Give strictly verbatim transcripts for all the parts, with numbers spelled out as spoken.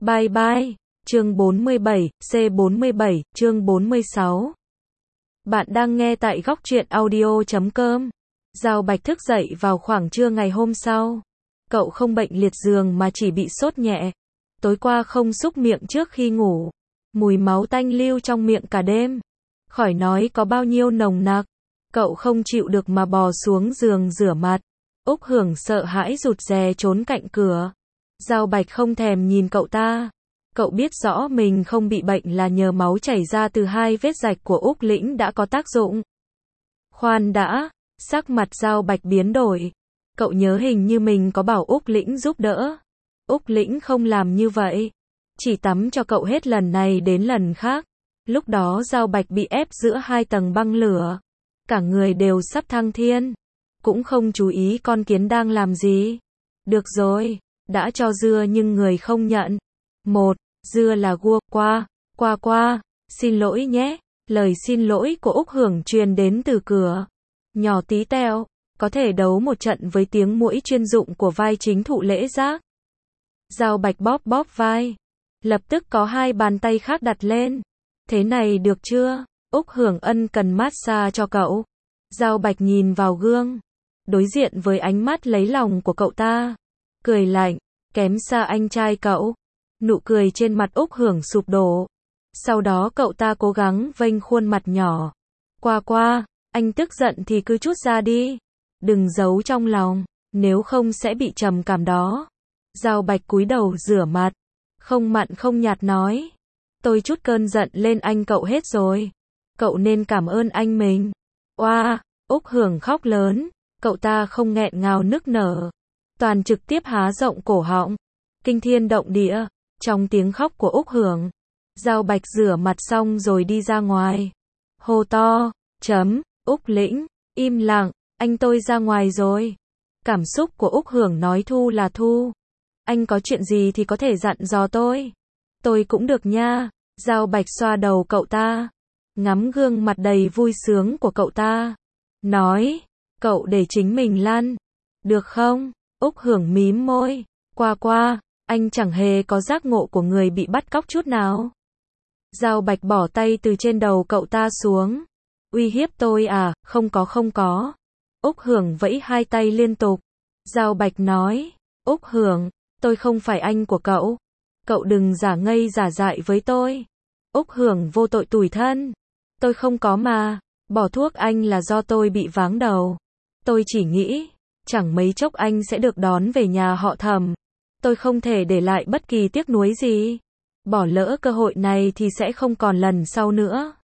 Bye bye. Chương bốn mươi bảy, C bốn mươi bảy, chương bốn mươi sáu. Bạn đang nghe tại góc truyện audio chấm com. Giao Bạch thức dậy vào khoảng trưa ngày hôm sau. Cậu không bệnh liệt giường mà chỉ bị sốt nhẹ. Tối qua không súc miệng trước khi ngủ. Mùi máu tanh lưu trong miệng cả đêm. Khỏi nói có bao nhiêu nồng nặc. Cậu không chịu được mà bò xuống giường rửa mặt. Úc Hưởng sợ hãi rụt rè trốn cạnh cửa. Giao Bạch không thèm nhìn cậu ta. Cậu biết rõ mình không bị bệnh là nhờ máu chảy ra từ hai vết rạch của Úc Lĩnh đã có tác dụng. Khoan đã, sắc mặt Giao Bạch biến đổi. Cậu nhớ hình như mình có bảo Úc Lĩnh giúp đỡ. Úc Lĩnh không làm như vậy. Chỉ tắm cho cậu hết lần này đến lần khác. Lúc đó Giao Bạch bị ép giữa hai tầng băng lửa. Cả người đều sắp thăng thiên. Cũng không chú ý con kiến đang làm gì. Được rồi, đã cho dưa nhưng người không nhận. Một, dưa là gua, qua, qua qua, xin lỗi nhé. Lời xin lỗi của Úc Hưởng truyền đến từ cửa. Nhỏ tí teo, có thể đấu một trận với tiếng muỗi chuyên dụng của vai chính Thụ Lễ Giác. Giao Bạch bóp bóp vai. Lập tức có hai bàn tay khác đặt lên. Thế này được chưa? Úc Hưởng ân cần massage cho cậu. Giao Bạch nhìn vào gương. Đối diện với ánh mắt lấy lòng của cậu ta. Cười lạnh, kém xa anh trai cậu. Nụ cười trên mặt Úc Hưởng sụp đổ. Sau đó cậu ta cố gắng vênh khuôn mặt nhỏ. Qua qua, anh tức giận thì cứ trút ra đi. Đừng giấu trong lòng, nếu không sẽ bị trầm cảm đó. Giao Bạch cúi đầu rửa mặt. Không mặn không nhạt nói. Tôi trút cơn giận lên anh cậu hết rồi. Cậu nên cảm ơn anh mình. Oa, Úc Hưởng khóc lớn. Cậu ta không nghẹn ngào nức nở. Toàn trực tiếp há rộng cổ họng. Kinh thiên động địa. Trong tiếng khóc của Úc Hưởng. Giao Bạch rửa mặt xong rồi đi ra ngoài. Hô to, chấm, Úc Lĩnh, im lặng, anh tôi ra ngoài rồi. Cảm xúc của Úc Hưởng nói thu là thu. Anh có chuyện gì thì có thể dặn dò tôi. Tôi cũng được nha. Giao Bạch xoa đầu cậu ta. Ngắm gương mặt đầy vui sướng của cậu ta. Nói, cậu để chính mình lăn. Được không? Úc Hưởng mím môi. Qua qua, anh chẳng hề có giác ngộ của người bị bắt cóc chút nào. Giao Bạch bỏ tay từ trên đầu cậu ta xuống. Uy hiếp tôi à? Không có không có. Úc Hưởng vẫy hai tay liên tục. Giao Bạch nói, Úc Hưởng, tôi không phải anh của cậu. Cậu đừng giả ngây giả dại với tôi. Úc Hưởng vô tội tủi thân. Tôi không có mà. Bỏ thuốc anh là do tôi bị váng đầu. Tôi chỉ nghĩ, chẳng mấy chốc anh sẽ được đón về nhà họ Thẩm. Tôi không thể để lại bất kỳ tiếc nuối gì. Bỏ lỡ cơ hội này thì sẽ không còn lần sau nữa.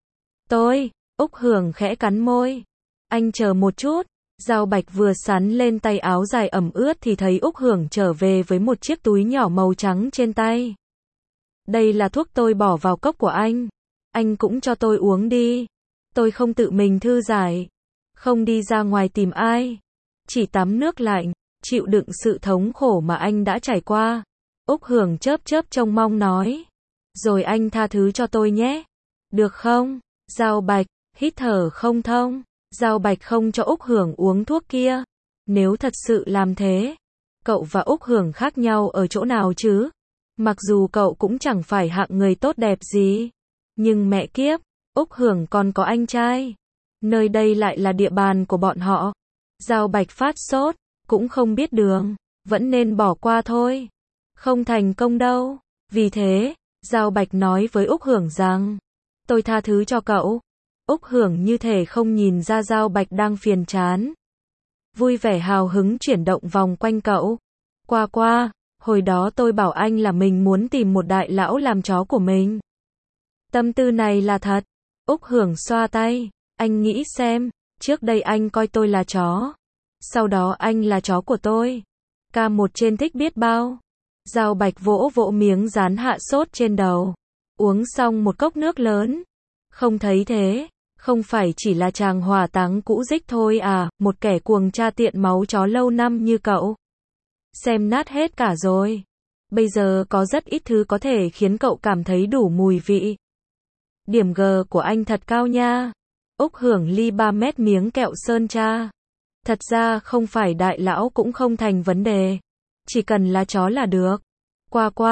Tôi, Úc Hưởng khẽ cắn môi. Anh chờ một chút. Giao Bạch vừa sắn lên tay áo dài ẩm ướt thì thấy Úc Hưởng trở về với một chiếc túi nhỏ màu trắng trên tay. Đây là thuốc tôi bỏ vào cốc của anh. Anh cũng cho tôi uống đi. Tôi không tự mình thư giải. Không đi ra ngoài tìm ai. Chỉ tắm nước lạnh. Chịu đựng sự thống khổ mà anh đã trải qua. Úc Hưởng chớp chớp trông mong nói. Rồi anh tha thứ cho tôi nhé. Được không? Giao Bạch, hít thở không thông. Giao Bạch không cho Úc Hưởng uống thuốc kia. Nếu thật sự làm thế, cậu và Úc Hưởng khác nhau ở chỗ nào chứ? Mặc dù cậu cũng chẳng phải hạng người tốt đẹp gì. Nhưng mẹ kiếp, Úc Hưởng còn có anh trai. Nơi đây lại là địa bàn của bọn họ. Giao Bạch phát sốt, cũng không biết đường. Vẫn nên bỏ qua thôi. Không thành công đâu. Vì thế, Giao Bạch nói với Úc Hưởng rằng, tôi tha thứ cho cậu. Úc Hưởng như thể không nhìn ra Giao Bạch đang phiền chán. Vui vẻ hào hứng chuyển động vòng quanh cậu. Qua qua, hồi đó tôi bảo anh là mình muốn tìm một đại lão làm chó của mình. Tâm tư này là thật. Úc Hưởng xoa tay. Anh nghĩ xem, trước đây anh coi tôi là chó. Sau đó anh là chó của tôi. Ca một trên thích biết bao. Giao Bạch vỗ vỗ miếng dán hạ sốt trên đầu. Uống xong một cốc nước lớn. Không thấy thế. Không phải chỉ là chàng hỏa táng cũ dích thôi à, một kẻ cuồng cha tiện máu chó lâu năm như cậu. Xem nát hết cả rồi. Bây giờ có rất ít thứ có thể khiến cậu cảm thấy đủ mùi vị. Điểm G của anh thật cao nha. Úc Hưởng ly ba mét miếng kẹo sơn tra. Thật ra không phải đại lão cũng không thành vấn đề. Chỉ cần là chó là được. Qua qua,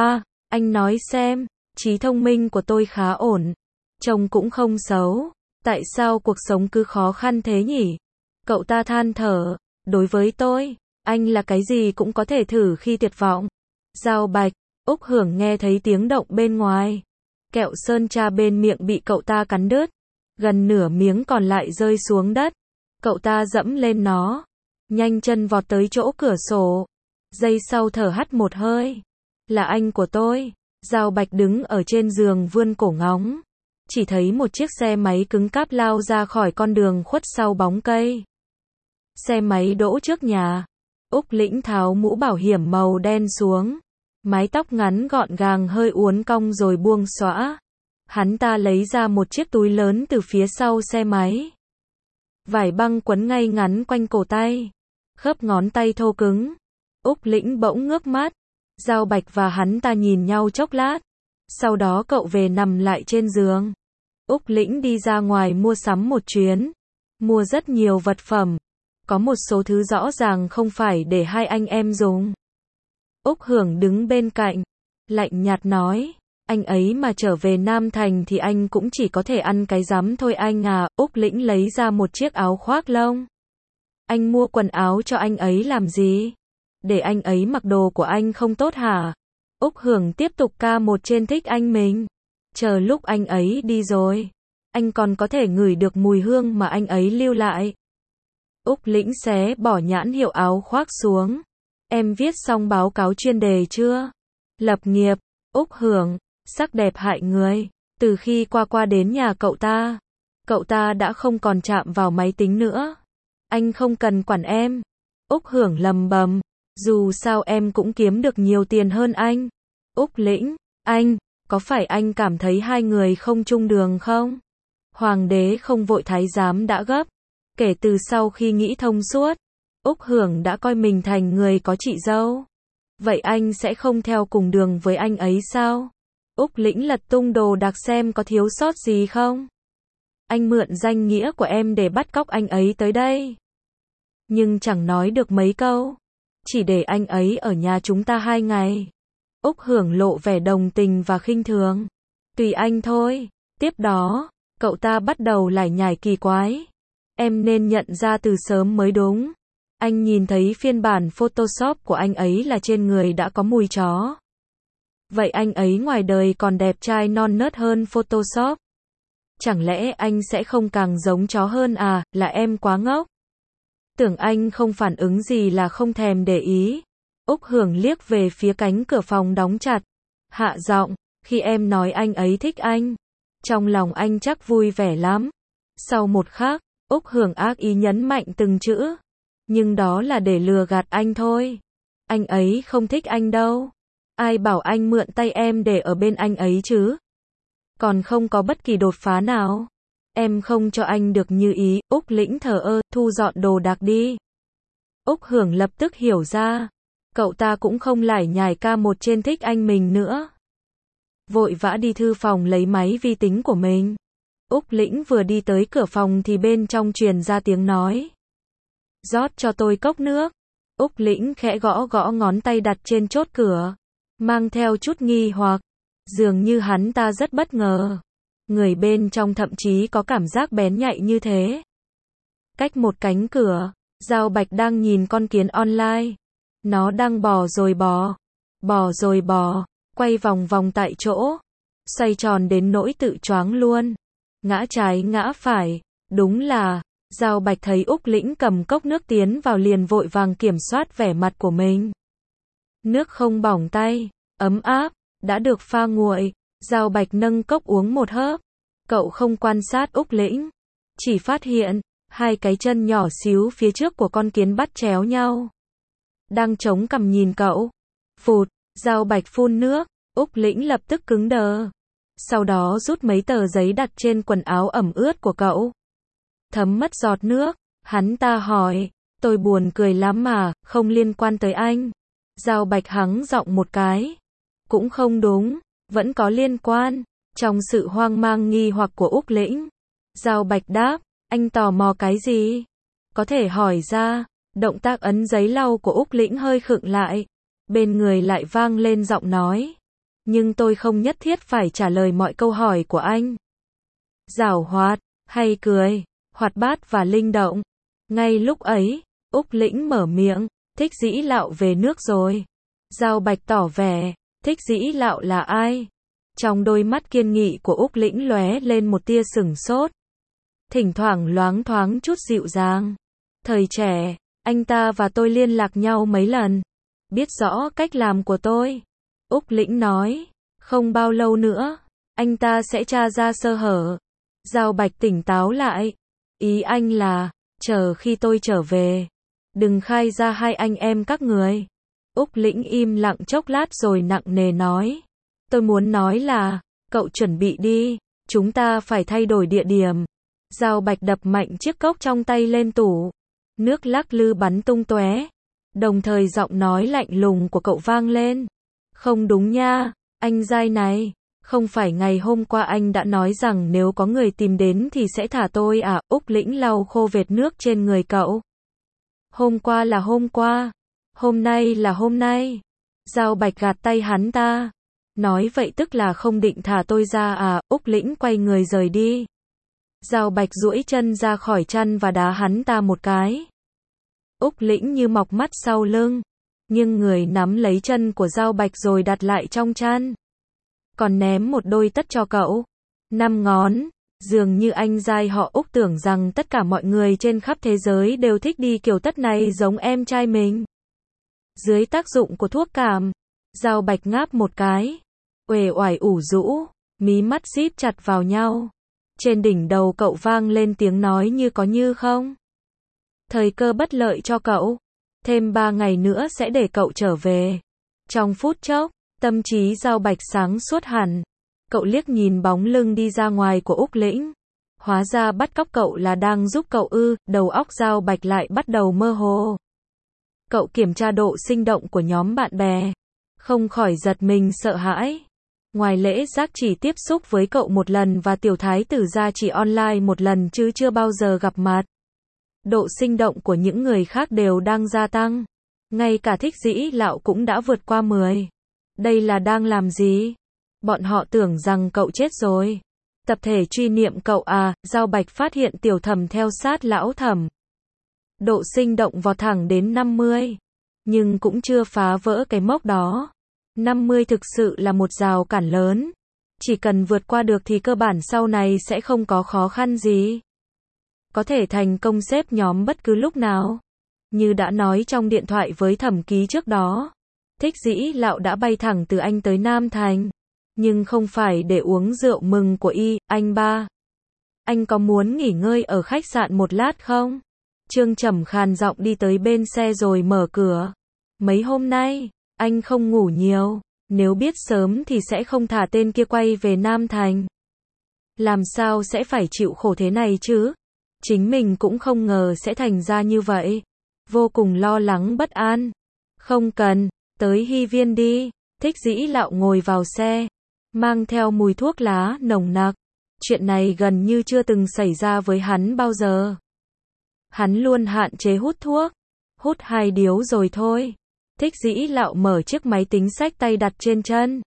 Anh nói xem, trí thông minh của tôi khá ổn. Trông cũng không xấu. Tại sao cuộc sống cứ khó khăn thế nhỉ? Cậu ta than thở. Đối với tôi, anh là cái gì cũng có thể thử khi tuyệt vọng. Giao Bạch, Úc Hưởng nghe thấy tiếng động bên ngoài. Kẹo sơn tra bên miệng bị cậu ta cắn đứt. Gần nửa miếng còn lại rơi xuống đất. Cậu ta dẫm lên nó. Nhanh chân vọt tới chỗ cửa sổ. Giây sau thở hắt một hơi. Là anh của tôi. Giao Bạch đứng ở trên giường vươn cổ ngóng. Chỉ thấy một chiếc xe máy cứng cáp lao ra khỏi con đường khuất sau bóng cây. Xe máy đỗ trước nhà. Úc Lĩnh tháo mũ bảo hiểm màu đen xuống. Mái tóc ngắn gọn gàng hơi uốn cong rồi buông xõa. Hắn ta lấy ra một chiếc túi lớn từ phía sau xe máy. Vải băng quấn ngay ngắn quanh cổ tay. Khớp ngón tay thô cứng. Úc Lĩnh bỗng ngước mắt. Giao Bạch và hắn ta nhìn nhau chốc lát. Sau đó cậu về nằm lại trên giường. Úc Lĩnh đi ra ngoài mua sắm một chuyến. Mua rất nhiều vật phẩm. Có một số thứ rõ ràng không phải để hai anh em dùng. Úc Hưởng đứng bên cạnh. Lạnh nhạt nói. Anh ấy mà trở về Nam Thành thì anh cũng chỉ có thể ăn cái rắm thôi anh à. Úc Lĩnh lấy ra một chiếc áo khoác lông. Anh mua quần áo cho anh ấy làm gì? Để anh ấy mặc đồ của anh không tốt hả? Úc Hưởng tiếp tục ca một trên thích anh mình. Chờ lúc anh ấy đi rồi. Anh còn có thể ngửi được mùi hương mà anh ấy lưu lại. Úc Lĩnh xé bỏ nhãn hiệu áo khoác xuống. Em viết xong báo cáo chuyên đề chưa? Lập nghiệp. Úc Hưởng. Sắc đẹp hại người. Từ khi qua qua đến nhà cậu ta, cậu ta đã không còn chạm vào máy tính nữa. Anh không cần quản em. Úc Hưởng lầm bầm. Dù sao em cũng kiếm được nhiều tiền hơn anh. Úc Lĩnh. Anh, có phải anh cảm thấy hai người không chung đường không? Hoàng đế không vội thái giám đã gấp. Kể từ sau khi nghĩ thông suốt, Úc Hưởng đã coi mình thành người có chị dâu. Vậy anh sẽ không theo cùng đường với anh ấy sao? Úc Lĩnh lật tung đồ đạc xem có thiếu sót gì không. Anh mượn danh nghĩa của em để bắt cóc anh ấy tới đây. Nhưng chẳng nói được mấy câu. Chỉ để anh ấy ở nhà chúng ta hai ngày. Úc Hưởng lộ vẻ đồng tình và khinh thường. Tùy anh thôi. Tiếp đó, cậu ta bắt đầu lải nhải kỳ quái. Em nên nhận ra từ sớm mới đúng. Anh nhìn thấy phiên bản Photoshop của anh ấy là trên người đã có mùi chó. Vậy anh ấy ngoài đời còn đẹp trai non nớt hơn Photoshop. Chẳng lẽ anh sẽ không càng giống chó hơn à, là em quá ngốc. Tưởng anh không phản ứng gì là không thèm để ý. Úc Hưởng liếc về phía cánh cửa phòng đóng chặt. Hạ giọng, khi em nói anh ấy thích anh. Trong lòng anh chắc vui vẻ lắm. Sau một khắc, Úc Hưởng ác ý nhấn mạnh từng chữ. Nhưng đó là để lừa gạt anh thôi. Anh ấy không thích anh đâu. Ai bảo anh mượn tay em để ở bên anh ấy chứ? Còn không có bất kỳ đột phá nào. Em không cho anh được như ý. Úc Lĩnh thờ ơ, thu dọn đồ đạc đi. Úc Hưởng lập tức hiểu ra. Cậu ta cũng không lải nhải ca một trên thích anh mình nữa. Vội vã đi thư phòng lấy máy vi tính của mình. Úc Lĩnh vừa đi tới cửa phòng thì bên trong truyền ra tiếng nói. Rót cho tôi cốc nước. Úc Lĩnh khẽ gõ gõ ngón tay đặt trên chốt cửa. Mang theo chút nghi hoặc. Dường như hắn ta rất bất ngờ. Người bên trong thậm chí có cảm giác bén nhạy như thế. Cách một cánh cửa, Giao Bạch đang nhìn con kiến online. Nó đang bò rồi bò. Bò rồi bò. Quay vòng vòng tại chỗ. Xoay tròn đến nỗi tự choáng luôn. Ngã trái ngã phải. Đúng là, Giao Bạch thấy Úc Lĩnh cầm cốc nước tiến vào liền vội vàng kiểm soát vẻ mặt của mình. Nước không bỏng tay, ấm áp, đã được pha nguội. Giao Bạch nâng cốc uống một hớp. Cậu không quan sát Úc Lĩnh. Chỉ phát hiện, hai cái chân nhỏ xíu phía trước của con kiến bắt chéo nhau. Đang chống cằm nhìn cậu. Phụt, Giao Bạch phun nước. Úc Lĩnh lập tức cứng đờ. Sau đó rút mấy tờ giấy đặt trên quần áo ẩm ướt của cậu. Thấm mất giọt nước. Hắn ta hỏi. Tôi buồn cười lắm mà, không liên quan tới anh. Giao Bạch hắng giọng một cái. Cũng không đúng, vẫn có liên quan. Trong sự hoang mang nghi hoặc của Úc Lĩnh, Giao Bạch đáp, anh tò mò cái gì? Có thể hỏi ra. Động tác ấn giấy lau của Úc Lĩnh hơi khựng lại. Bên người lại vang lên giọng nói. nhưng tôi không nhất thiết phải trả lời mọi câu hỏi của anh. Giảo hoạt, hay cười, hoạt bát và linh động. Ngay lúc ấy, Úc Lĩnh mở miệng, Thích Dĩ Lạo về nước rồi. Giao Bạch tỏ vẻ, Thích Dĩ Lạo là ai? Trong đôi mắt kiên nghị của Úc Lĩnh lóe lên một tia sửng sốt. Thỉnh thoảng loáng thoáng chút dịu dàng. Thời trẻ, anh ta và tôi liên lạc nhau mấy lần. Biết rõ cách làm của tôi. Úc Lĩnh nói, không bao lâu nữa, anh ta sẽ tra ra sơ hở. Giao Bạch tỉnh táo lại. Ý anh là, chờ khi tôi trở về, đừng khai ra hai anh em các người. Úc Lĩnh im lặng chốc lát rồi nặng nề nói. Tôi muốn nói là, cậu chuẩn bị đi, chúng ta phải thay đổi địa điểm. Giao Bạch đập mạnh chiếc cốc trong tay lên tủ. Nước lắc lư bắn tung tóe. Đồng thời giọng nói lạnh lùng của cậu vang lên. Không đúng nha, anh giai này. Không phải ngày hôm qua anh đã nói rằng nếu có người tìm đến thì sẽ thả tôi à? Úc Lĩnh lau khô vệt nước trên người cậu. Hôm qua là hôm qua. Hôm nay là hôm nay. Giao Bạch gạt tay hắn ta. Nói vậy tức là không định thả tôi ra à? Úc Lĩnh quay người rời đi. Giao Bạch duỗi chân ra khỏi chăn và đá hắn ta một cái. Úc Lĩnh như mọc mắt sau lưng. Nhưng người nắm lấy chân của Giao Bạch rồi đặt lại trong chăn. Còn ném một đôi tất cho cậu. Năm ngón. Dường như anh giai họ Úc tưởng rằng tất cả mọi người trên khắp thế giới đều thích đi kiểu tất này giống em trai mình. Dưới tác dụng của thuốc cảm, Giao Bạch ngáp một cái. Uể oải ủ rũ, mí mắt díp chặt vào nhau. Trên đỉnh đầu cậu vang lên tiếng nói như có như không. Thời cơ bất lợi cho cậu. Thêm ba ngày nữa sẽ để cậu trở về. Trong phút chốc, tâm trí Giao Bạch sáng suốt hẳn. Cậu liếc nhìn bóng lưng đi ra ngoài của Úc Lĩnh. Hóa ra bắt cóc cậu là đang giúp cậu ư, đầu óc Giao Bạch lại bắt đầu mơ hồ. Cậu kiểm tra độ sinh động của nhóm bạn bè. Không khỏi giật mình sợ hãi. Ngoài lễ giác chỉ tiếp xúc với cậu một lần và tiểu thái tử gia chỉ online một lần chứ chưa bao giờ gặp mặt. Độ sinh động của những người khác đều đang gia tăng. Ngay cả Thích Dĩ Lạo cũng đã vượt qua mười. Đây là đang làm gì? Bọn họ tưởng rằng cậu chết rồi. Tập thể truy niệm cậu à? Giao Bạch phát hiện Tiểu Thẩm theo sát lão thẩm. Độ sinh động vọt thẳng đến năm mươi. Nhưng cũng chưa phá vỡ cái mốc đó. năm mươi thực sự là một rào cản lớn. Chỉ cần vượt qua được thì cơ bản sau này sẽ không có khó khăn gì. Có thể thành công xếp nhóm bất cứ lúc nào. Như đã nói trong điện thoại với Thẩm Ký trước đó. Thích Dĩ Lạo đã bay thẳng từ Anh tới Nam Thành. Nhưng không phải để uống rượu mừng của y, anh ba. Anh có muốn nghỉ ngơi ở khách sạn một lát không? Trương Trầm khàn giọng đi tới bên xe rồi mở cửa. Mấy hôm nay, anh không ngủ nhiều. Nếu biết sớm thì sẽ không thả tên kia quay về Nam Thành. Làm sao sẽ phải chịu khổ thế này chứ? Chính mình cũng không ngờ sẽ thành ra như vậy. Vô cùng lo lắng bất an. Không cần, tới Hy Viên đi. Thích Dĩ Lạo ngồi vào xe. Mang theo mùi thuốc lá nồng nặc. Chuyện này gần như chưa từng xảy ra với hắn bao giờ. Hắn luôn hạn chế hút thuốc. Hút hai điếu rồi thôi. Thích Dĩ Lạo mở chiếc máy tính xách tay đặt trên chân.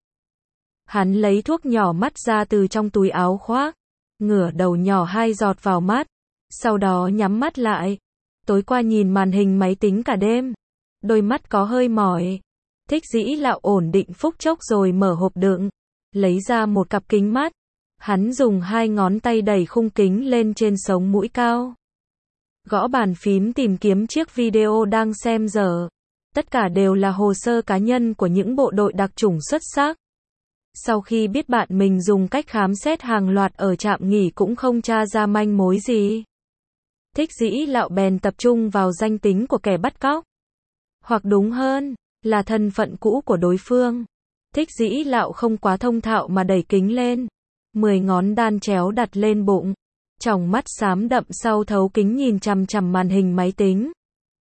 Hắn lấy thuốc nhỏ mắt ra từ trong túi áo khoác. Ngửa đầu nhỏ hai giọt vào mắt. Sau đó nhắm mắt lại. Tối qua nhìn màn hình máy tính cả đêm. Đôi mắt có hơi mỏi. Thích Dĩ Lạo ổn định phút chốc rồi mở hộp đựng. Lấy ra một cặp kính mắt. Hắn dùng hai ngón tay đẩy khung kính lên trên sống mũi cao. Gõ bàn phím tìm kiếm chiếc video đang xem dở. Tất cả đều là hồ sơ cá nhân của những bộ đội đặc chủng xuất sắc. Sau khi biết bạn mình dùng cách khám xét hàng loạt ở trạm nghỉ cũng không tra ra manh mối gì. Thích Dĩ Lạo bèn tập trung vào danh tính của kẻ bắt cóc. Hoặc đúng hơn, là thân phận cũ của đối phương. Thích Dĩ Lạo không quá thông thạo mà đẩy kính lên. Mười ngón đan chéo đặt lên bụng. Tròng mắt xám đậm sau thấu kính nhìn chằm chằm màn hình máy tính.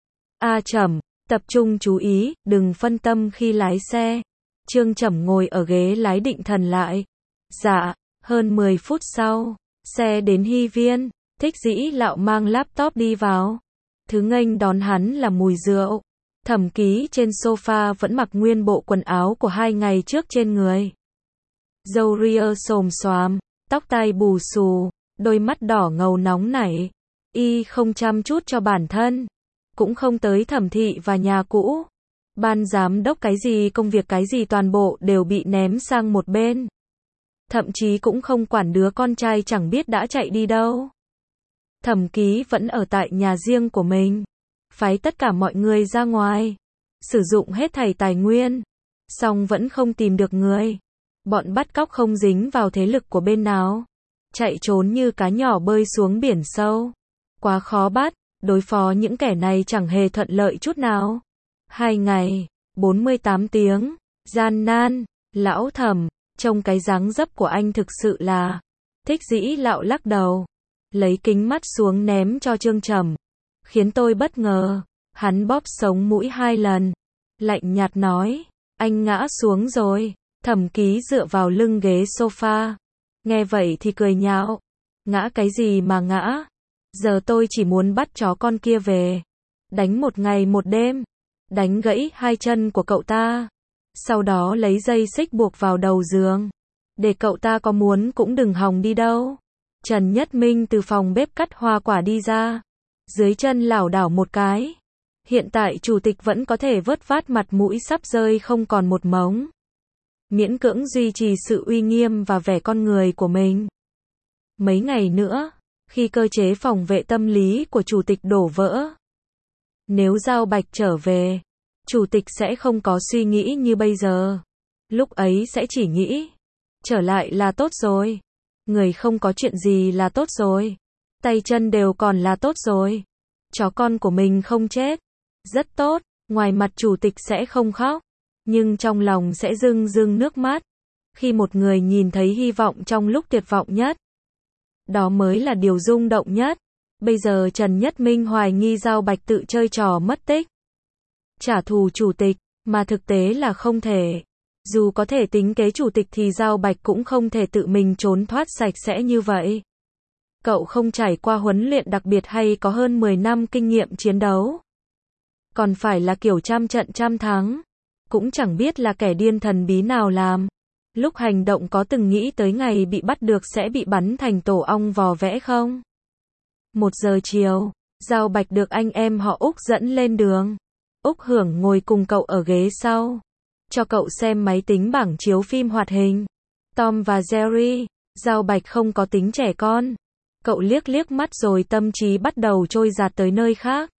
A Trầm, tập trung chú ý, đừng phân tâm khi lái xe. Trương Trầm ngồi ở ghế lái định thần lại. Dạ, hơn mười phút sau, xe đến Hy Viên. Thích Dĩ Lạo mang laptop đi vào. Thứ nghênh đón hắn là mùi rượu. Thẩm Ký trên sofa vẫn mặc nguyên bộ quần áo của hai ngày trước trên người. râu ria xồm xoàm, tóc tai bù xù, đôi mắt đỏ ngầu nóng nảy. Y không chăm chút cho bản thân, cũng không tới thẩm thị và nhà cũ. Ban giám đốc cái gì công việc cái gì toàn bộ đều bị ném sang một bên. Thậm chí cũng không quản đứa con trai chẳng biết đã chạy đi đâu. Thẩm Ký vẫn ở tại nhà riêng của mình, phái tất cả mọi người ra ngoài, sử dụng hết thảy tài nguyên, song vẫn không tìm được người. Bọn bắt cóc không dính vào thế lực của bên nào, chạy trốn như cá nhỏ bơi xuống biển sâu. Quá khó bắt, đối phó những kẻ này chẳng hề thuận lợi chút nào. Hai ngày, bốn mươi tám tiếng, gian nan, lão Thẩm, trông cái dáng dấp của anh thực sự là. Thích Dĩ Lạo lắc đầu, lấy kính mắt xuống ném cho Trương Trầm, khiến tôi bất ngờ. Hắn bóp sống mũi hai lần, lạnh nhạt nói, anh ngã xuống rồi. Thẩm Ký dựa vào lưng ghế sofa, nghe vậy thì cười nhạo, ngã cái gì mà ngã, giờ tôi chỉ muốn bắt chó con kia về, đánh một ngày một đêm, đánh gãy hai chân của cậu ta, sau đó lấy dây xích buộc vào đầu giường, để cậu ta có muốn cũng đừng hòng đi đâu. Trần Nhất Minh từ phòng bếp cắt hoa quả đi ra, dưới chân lảo đảo một cái. Hiện tại chủ tịch vẫn có thể vớt vát mặt mũi sắp rơi không còn một mống, miễn cưỡng duy trì sự uy nghiêm và vẻ con người của mình. Mấy ngày nữa, khi cơ chế phòng vệ tâm lý của chủ tịch đổ vỡ, nếu Giao Bạch trở về, chủ tịch sẽ không có suy nghĩ như bây giờ. Lúc ấy sẽ chỉ nghĩ, trở lại là tốt rồi. Người không có chuyện gì là tốt rồi. Tay chân đều còn là tốt rồi. Chó con của mình không chết. Rất tốt, ngoài mặt chủ tịch sẽ không khóc, nhưng trong lòng sẽ rưng rưng nước mắt. Khi một người nhìn thấy hy vọng trong lúc tuyệt vọng nhất, đó mới là điều rung động nhất. Bây giờ Trần Nhất Minh hoài nghi Giao Bạch tự chơi trò mất tích, trả thù chủ tịch, mà thực tế là không thể. Dù có thể tính kế chủ tịch thì Giao Bạch cũng không thể tự mình trốn thoát sạch sẽ như vậy. Cậu không trải qua huấn luyện đặc biệt hay có hơn mười năm kinh nghiệm chiến đấu, còn phải là kiểu trăm trận trăm thắng. Cũng chẳng biết là kẻ điên thần bí nào làm. Lúc hành động có từng nghĩ tới ngày bị bắt được sẽ bị bắn thành tổ ong vò vẽ không? Một giờ chiều, Giao Bạch được anh em họ Úc dẫn lên đường. Úc Hưởng ngồi cùng cậu ở ghế sau, cho cậu xem máy tính bảng chiếu phim hoạt hình. Tom và Jerry, Giao Bạch không có tính trẻ con. Cậu liếc liếc mắt rồi tâm trí bắt đầu trôi dạt tới nơi khác.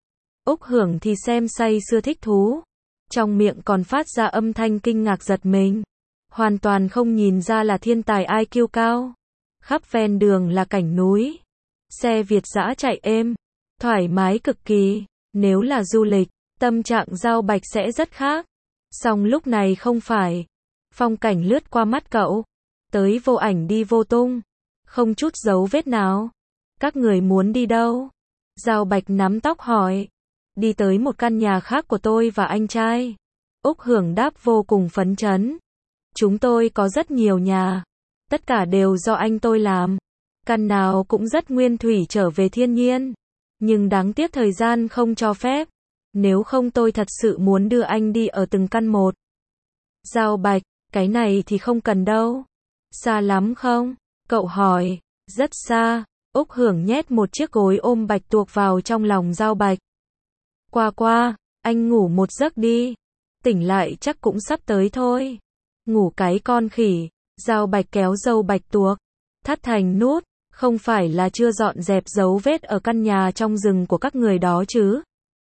Úc Hưởng thì xem say sưa thích thú, trong miệng còn phát ra âm thanh kinh ngạc giật mình. Hoàn toàn không nhìn ra là thiên tài i kiu cao. Khắp ven đường là cảnh núi, xe Việt dã chạy êm, thoải mái cực kỳ. Nếu là du lịch, tâm trạng Giao Bạch sẽ rất khác. Song lúc này không phải. Phong cảnh lướt qua mắt cậu, tới vô ảnh đi vô tung, không chút dấu vết nào. Các người muốn đi đâu? Giao Bạch nắm tóc hỏi. Đi tới một căn nhà khác của tôi và anh trai. Úc Hưởng đáp vô cùng phấn chấn. Chúng tôi có rất nhiều nhà, tất cả đều do anh tôi làm. Căn nào cũng rất nguyên thủy trở về thiên nhiên. Nhưng đáng tiếc thời gian không cho phép. Nếu không tôi thật sự muốn đưa anh đi ở từng căn một. Giao Bạch, cái này thì không cần đâu. Xa lắm không? Cậu hỏi. Rất xa. Úc Hưởng nhét một chiếc gối ôm bạch tuộc vào trong lòng Giao Bạch. Qua qua, anh ngủ một giấc đi. Tỉnh lại chắc cũng sắp tới thôi. Ngủ cái con khỉ. Giao Bạch kéo râu bạch tuộc, thắt thành nút. Không phải là chưa dọn dẹp dấu vết ở căn nhà trong rừng của các người đó chứ?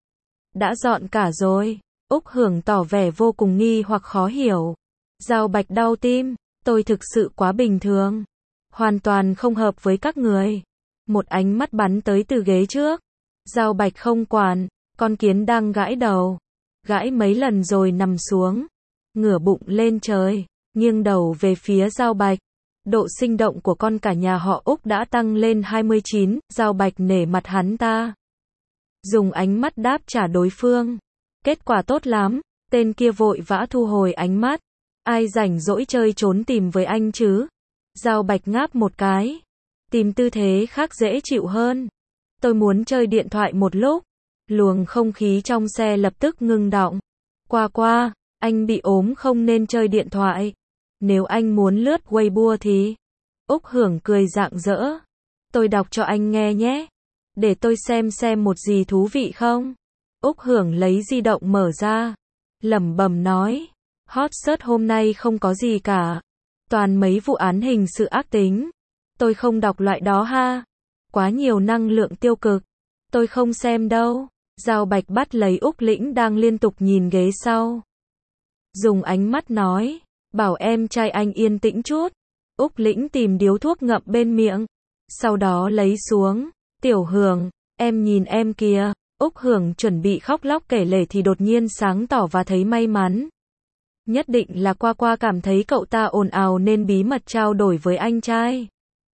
Đã dọn cả rồi. Úc Hưởng tỏ vẻ vô cùng nghi hoặc khó hiểu. Giao Bạch đau tim. Tôi thực sự quá bình thường, hoàn toàn không hợp với các người. Một ánh mắt bắn tới từ ghế trước. Giao Bạch không quản. Con kiến đang gãi đầu, gãi mấy lần rồi nằm xuống, ngửa bụng lên trời, nghiêng đầu về phía Giao Bạch. Độ sinh động của con cả nhà họ Úc đã tăng lên hai mươi chín. Giao Bạch nể mặt hắn ta, dùng ánh mắt đáp trả đối phương. Kết quả tốt lắm. Tên kia vội vã thu hồi ánh mắt. Ai rảnh rỗi chơi trốn tìm với anh chứ? Giao Bạch ngáp một cái, tìm tư thế khác dễ chịu hơn. Tôi muốn chơi điện thoại một lúc. Luồng không khí trong xe lập tức ngưng đọng. Qua qua, anh bị ốm không nên chơi điện thoại. Nếu anh muốn lướt Weibo thì... Úc Hưởng cười rạng rỡ. Tôi đọc cho anh nghe nhé. Để tôi xem xem một gì thú vị không. Úc Hưởng lấy di động mở ra. Lẩm bẩm nói. Hot search hôm nay không có gì cả. Toàn mấy vụ án hình sự ác tính. Tôi không đọc loại đó ha. Quá nhiều năng lượng tiêu cực. Tôi không xem đâu. Giao Bạch bắt lấy Úc Lĩnh đang liên tục nhìn ghế sau. Dùng ánh mắt nói. Bảo em trai anh yên tĩnh chút. Úc Lĩnh tìm điếu thuốc ngậm bên miệng. Sau đó lấy xuống. Tiểu Hưởng, em nhìn em kìa. Úc Hưởng chuẩn bị khóc lóc kể lể thì đột nhiên sáng tỏ và thấy may mắn. Nhất định là Qua Qua cảm thấy cậu ta ồn ào nên bí mật trao đổi với anh trai.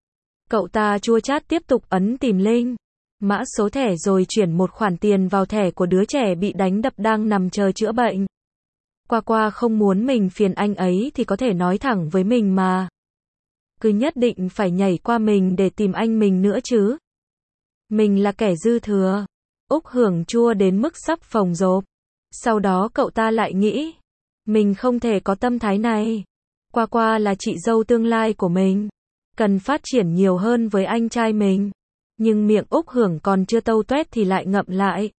Cậu ta chua chát tiếp tục ấn tìm link, mã số thẻ rồi chuyển một khoản tiền vào thẻ của đứa trẻ bị đánh đập đang nằm chờ chữa bệnh. Qua Qua không muốn mình phiền anh ấy thì có thể nói thẳng với mình mà. Cứ nhất định phải nhảy qua mình để tìm anh mình nữa chứ. Mình là kẻ dư thừa. Úc Hưởng chua đến mức sắp phồng rộp. Sau đó cậu ta lại nghĩ. Mình không thể có tâm thái này. Qua Qua là chị dâu tương lai của mình. Cần phát triển nhiều hơn với anh trai mình. Nhưng miệng Úc Hưởng còn chưa tâu tuét thì lại ngậm lại.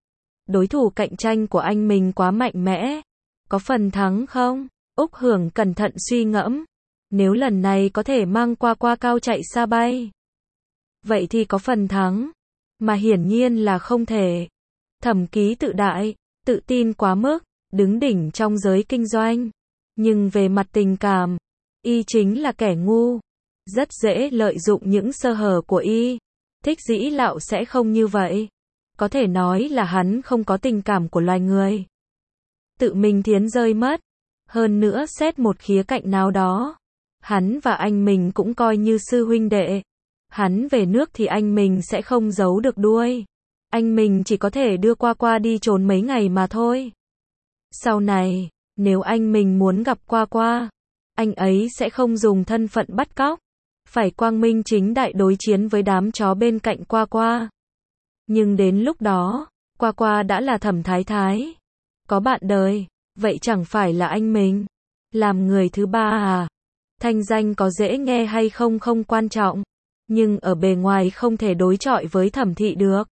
Đối thủ cạnh tranh của anh mình quá mạnh mẽ. Có phần thắng không? Úc Hưởng cẩn thận suy ngẫm. Nếu lần này có thể mang Qua Qua cao chạy xa bay. Vậy thì có phần thắng. Mà hiển nhiên là không thể. Thẩm Ký tự đại, tự tin quá mức, đứng đỉnh trong giới kinh doanh. Nhưng về mặt tình cảm, y chính là kẻ ngu. Rất dễ lợi dụng những sơ hở của y. Thích Dĩ Lạo sẽ không như vậy. Có thể nói là hắn không có tình cảm của loài người. Tự mình thiến rơi mất. Hơn nữa xét một khía cạnh nào đó. Hắn và anh mình cũng coi như sư huynh đệ. Hắn về nước thì anh mình sẽ không giấu được đuôi. Anh mình chỉ có thể đưa Qua Qua đi trốn mấy ngày mà thôi. Sau này, nếu anh mình muốn gặp Qua Qua, anh ấy sẽ không dùng thân phận bắt cóc. Phải quang minh chính đại đối chiến với đám chó bên cạnh Qua Qua. Nhưng đến lúc đó, Qua Qua đã là Thẩm Thái Thái. Có bạn đời, vậy chẳng phải là anh mình. Làm người thứ ba à? Thanh danh có dễ nghe hay không không quan trọng. Nhưng ở bề ngoài không thể đối chọi với Thẩm thị được.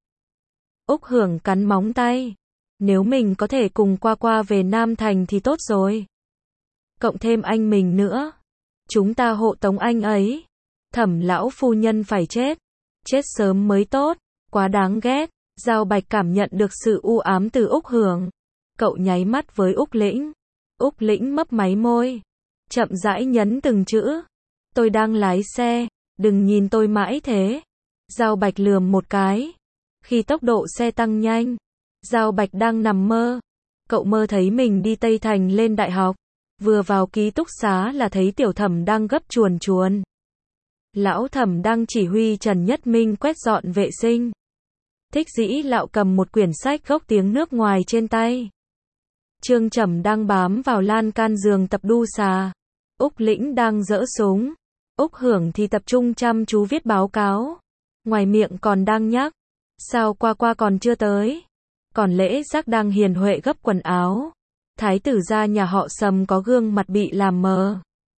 Úc Hưởng cắn móng tay. Nếu mình có thể cùng Qua Qua về Nam Thành thì tốt rồi. Cộng thêm anh mình nữa. Chúng ta hộ tống anh ấy. Thẩm lão phu nhân phải chết. Chết sớm mới tốt. Quá đáng ghét. Giao Bạch cảm nhận được sự u ám từ Úc Hưởng. Cậu nháy mắt với Úc Lĩnh. Úc Lĩnh mấp máy môi. Chậm rãi nhấn từng chữ. Tôi đang lái xe. Đừng nhìn tôi mãi thế. Giao Bạch lườm một cái. Khi tốc độ xe tăng nhanh, Giao Bạch đang nằm mơ. Cậu mơ thấy mình đi Tây Thành lên đại học. Vừa vào ký túc xá là thấy Tiểu Thẩm đang gấp chuồn chuồn. Lão Thẩm đang chỉ huy Trần Nhất Minh quét dọn vệ sinh. Thích Dĩ Lạo cầm một quyển sách gốc tiếng nước ngoài trên tay. Trương Trầm đang bám vào lan can giường tập đu xà. Úc Lĩnh đang giở súng. Úc Hưởng thì tập trung chăm chú viết báo cáo. Ngoài miệng còn đang nhắc. Sao Qua Qua còn chưa tới? Còn Lễ Giác đang hiền huệ gấp quần áo. Thái tử gia nhà họ Sầm có gương mặt bị làm mờ.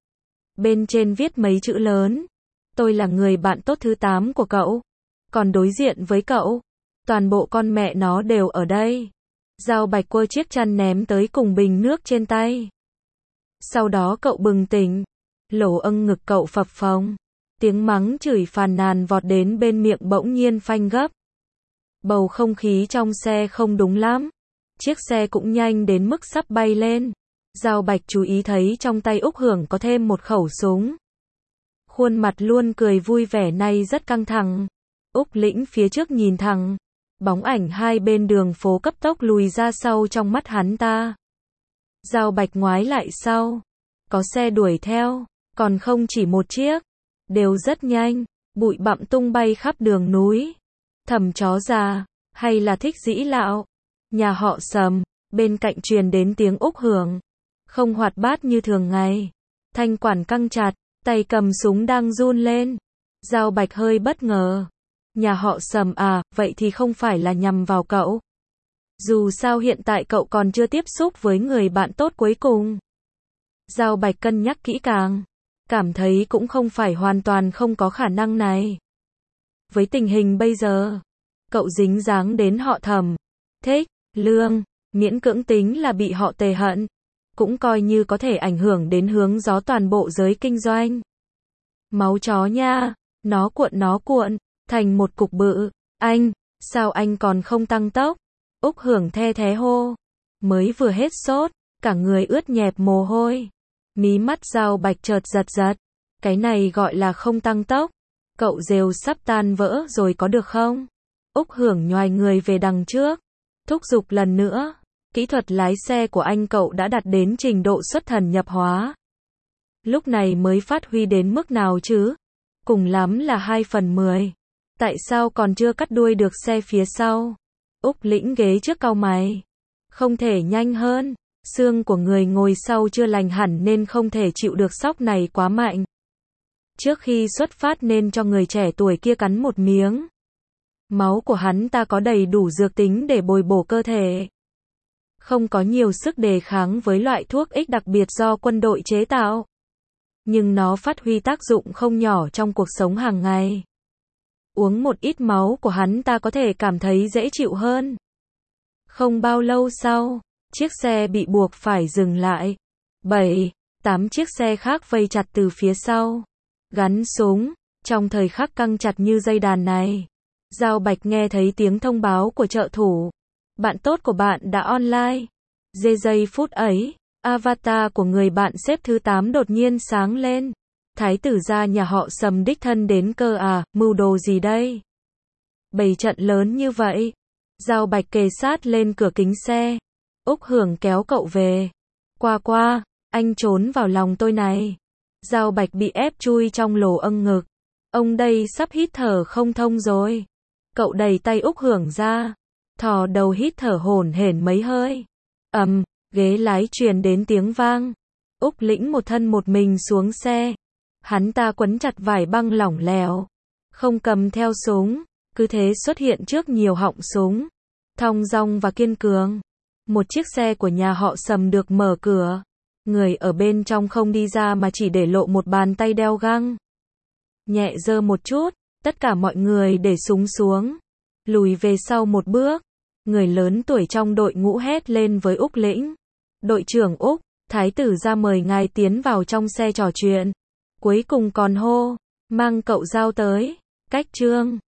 Bên trên viết mấy chữ lớn. Tôi là người bạn tốt thứ tám của cậu. Còn đối diện với cậu, toàn bộ con mẹ nó đều ở đây. Giao Bạch quơ chiếc chăn ném tới cùng bình nước trên tay. Sau đó cậu bừng tỉnh. Lỗ âng ngực cậu phập phồng. Tiếng mắng chửi phàn nàn vọt đến bên miệng bỗng nhiên phanh gấp. Bầu không khí trong xe không đúng lắm. Chiếc xe cũng nhanh đến mức sắp bay lên. Giao Bạch chú ý thấy trong tay Úc Hưởng có thêm một khẩu súng. Khuôn mặt luôn cười vui vẻ nay rất căng thẳng. Úc Lĩnh phía trước nhìn thẳng. Bóng ảnh hai bên đường phố cấp tốc lùi ra sau trong mắt hắn ta. Giao Bạch ngoái lại sau. Có xe đuổi theo. Còn không chỉ một chiếc. Đều rất nhanh. Bụi bặm tung bay khắp đường núi. Thẩm chó già. Hay là Thích Dĩ Lạo. Nhà họ Sầm. Bên cạnh truyền đến tiếng Úc Hưởng. Không hoạt bát như thường ngày. Thanh quản căng chặt. Tay cầm súng đang run lên. Giao Bạch hơi bất ngờ. Nhà họ Sầm à, vậy thì không phải là nhằm vào cậu. Dù sao hiện tại cậu còn chưa tiếp xúc với người bạn tốt cuối cùng. Giao Bạch cân nhắc kỹ càng, cảm thấy cũng không phải hoàn toàn không có khả năng này. Với tình hình bây giờ, cậu dính dáng đến họ Thẩm, Thích, Lương, miễn cưỡng tính là bị họ Tề hận, cũng coi như có thể ảnh hưởng đến hướng gió toàn bộ giới kinh doanh. Máu chó nha, nó cuộn nó cuộn, thành một cục bự. Anh, sao anh còn không tăng tốc? Úc Hưởng the thé hô. Mới vừa hết sốt, cả người ướt nhẹp mồ hôi. Mí mắt Giao Bạch chợt giật giật. Cái này gọi là không tăng tốc. Cậu rều sắp tan vỡ rồi có được không? Úc Hưởng nhoài người về đằng trước. Thúc giục lần nữa. Kỹ thuật lái xe của anh cậu đã đạt đến trình độ xuất thần nhập hóa. Lúc này mới phát huy đến mức nào chứ? Cùng lắm là hai phần mười. Tại sao còn chưa cắt đuôi được xe phía sau? Úc Lĩnh ghế trước cau mày. Không thể nhanh hơn. Xương của người ngồi sau chưa lành hẳn nên không thể chịu được sóc này quá mạnh. Trước khi xuất phát nên cho người trẻ tuổi kia cắn một miếng. Máu của hắn ta có đầy đủ dược tính để bồi bổ cơ thể. Không có nhiều sức đề kháng với loại thuốc ích đặc biệt do quân đội chế tạo. Nhưng nó phát huy tác dụng không nhỏ trong cuộc sống hàng ngày. Uống một ít máu của hắn ta có thể cảm thấy dễ chịu hơn. Không bao lâu sau, chiếc xe bị buộc phải dừng lại. Bảy, tám chiếc xe khác vây chặt từ phía sau. Gắn súng, trong thời khắc căng chặt như dây đàn này. Giao Bạch nghe thấy tiếng thông báo của trợ thủ. Bạn tốt của bạn đã online. Giây giây phút ấy, avatar của người bạn xếp thứ tám đột nhiên sáng lên. Thái tử gia nhà họ Sầm đích thân đến cơ à, mưu đồ gì đây? Bày trận lớn như vậy. Giao Bạch kề sát lên cửa kính xe. Úc Hưởng kéo cậu về. Qua qua, anh trốn vào lòng tôi này. Giao Bạch bị ép chui trong lỗ âng ngực. Ông đây sắp hít thở không thông rồi. Cậu đẩy tay Úc Hưởng ra. Thò đầu hít thở hổn hển mấy hơi. Ầm, ghế lái truyền đến tiếng vang. Úc Lĩnh một thân một mình xuống xe. Hắn ta quấn chặt vải băng lỏng lẻo. Không cầm theo súng. Cứ thế xuất hiện trước nhiều họng súng. Thong dong và kiên cường. Một chiếc xe của nhà họ Sầm được mở cửa. Người ở bên trong không đi ra mà chỉ để lộ một bàn tay đeo găng. Nhẹ giơ một chút, tất cả mọi người để súng xuống. Lùi về sau một bước. Người lớn tuổi trong đội ngũ hét lên với Úc Lĩnh. Đội trưởng Úc, thái tử ra mời ngài tiến vào trong xe trò chuyện. Cuối cùng còn hô, mang cậu Giao tới. Cách trương.